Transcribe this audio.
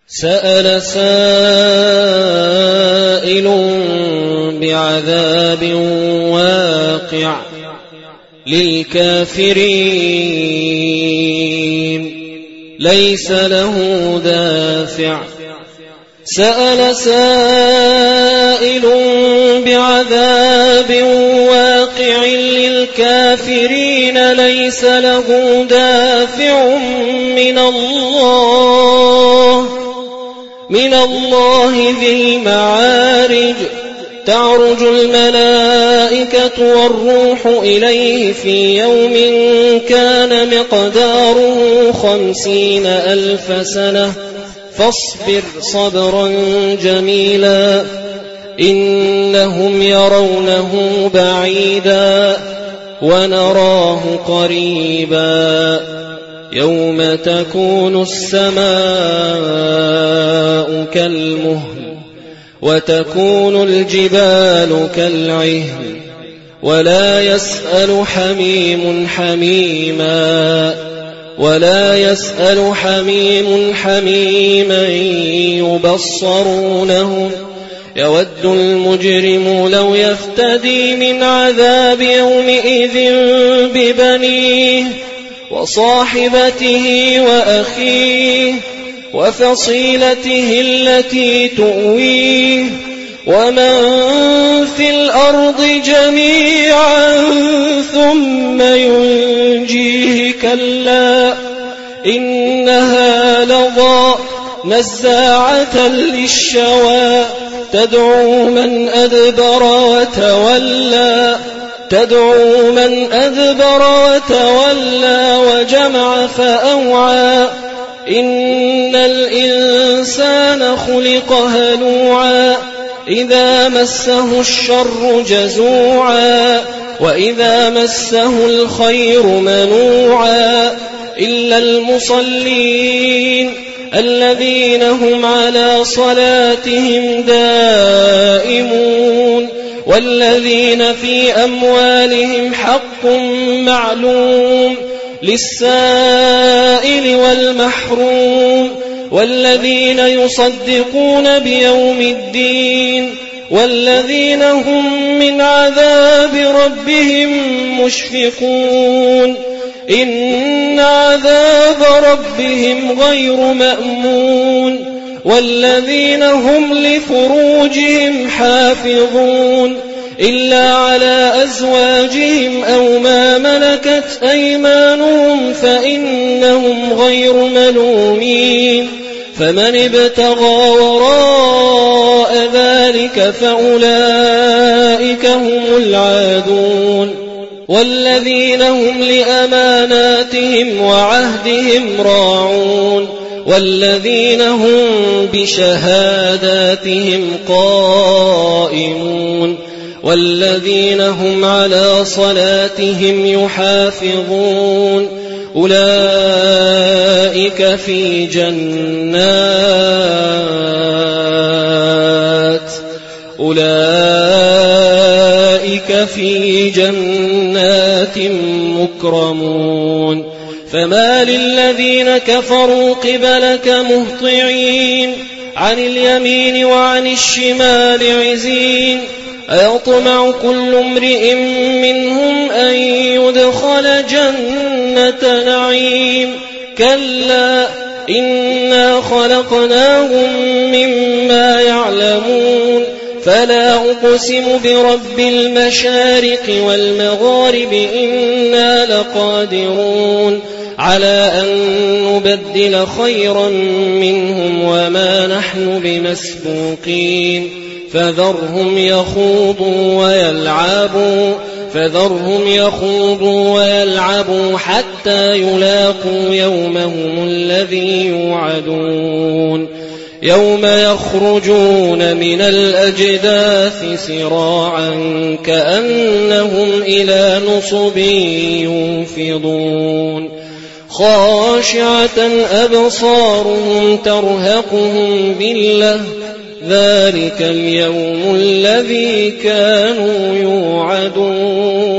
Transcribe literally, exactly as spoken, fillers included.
سأل سائل بعذاب واقع للكافرين ليس له دافع. سأل سائل بعذاب واقع للكافرين ليس له دافع من الله من الله ذي المعارج. تعرج الملائكة والروح إليه في يوم كان مقداره خمسين ألف سنة فاصبر صبرا جميلا إنهم يرونه بعيدا ونراه قريبا. يوم تكون السماء كالمهل وتكون الجبال كالعهن ولا يسأل حميم حميما ولا يسأل حميم حميما يبصرونهم. يود المجرم لو يفتدي من عذاب يومئذ ببنيه وصاحبته وأخيه وفصيلته التي تؤويه ومن في الأرض جميعا ثم ينجيه كلا إنها لظى نزاعة للشوى تدعو من أدبر وتولى تدعو من أدبر وتولى وجمع فأوعى. إن الإنسان خلق هلوعا إذا مسه الشر جزوعا وإذا مسه الخير منوعا إلا المصلين الذين هم على صلاتهم دائمون والذين في أموالهم حق معلوم للسائل والمحروم والذين يصدقون بيوم الدين والذين هم من عذاب ربهم مشفقون. إن عذاب ربهم غير مأمون والذين هم لفروجهم حافظون إلا على أزواجهم أو ما ملكت أيمانهم فإنهم غير ملومين. فمن ابتغى وراء ذلك فأولئك هم العادون والذين هم لأماناتهم وعهدهم راعون والذين هم بشهاداتهم قائمون والذين هم على صلاتهم يحافظون أولئك في جنات أولئك في جنات مكرمون. فما للذين كفروا قبلك مهطعين عن اليمين وعن الشمال عزين أيطمع كل امرئ منهم أن يدخل جنة نعيم كلا إنا خلقناهم مما يعلمون فلا أقسم برب المشارق والمغارب إنا لقادرون على أن نبدل خيرا منهم وما نحن بمسبوقين. فذرهم يخوضوا ويلعبوا فذرهم يخوضوا ويلعبوا حتى يلاقوا يومهم الذي يوعدون يوم يخرجون من الأجداث سراعا كأنهم إلى نصب يوفضون خاشعة أبصارهم ترهقهم ذلة ذلك اليوم الذي كانوا يوعدون.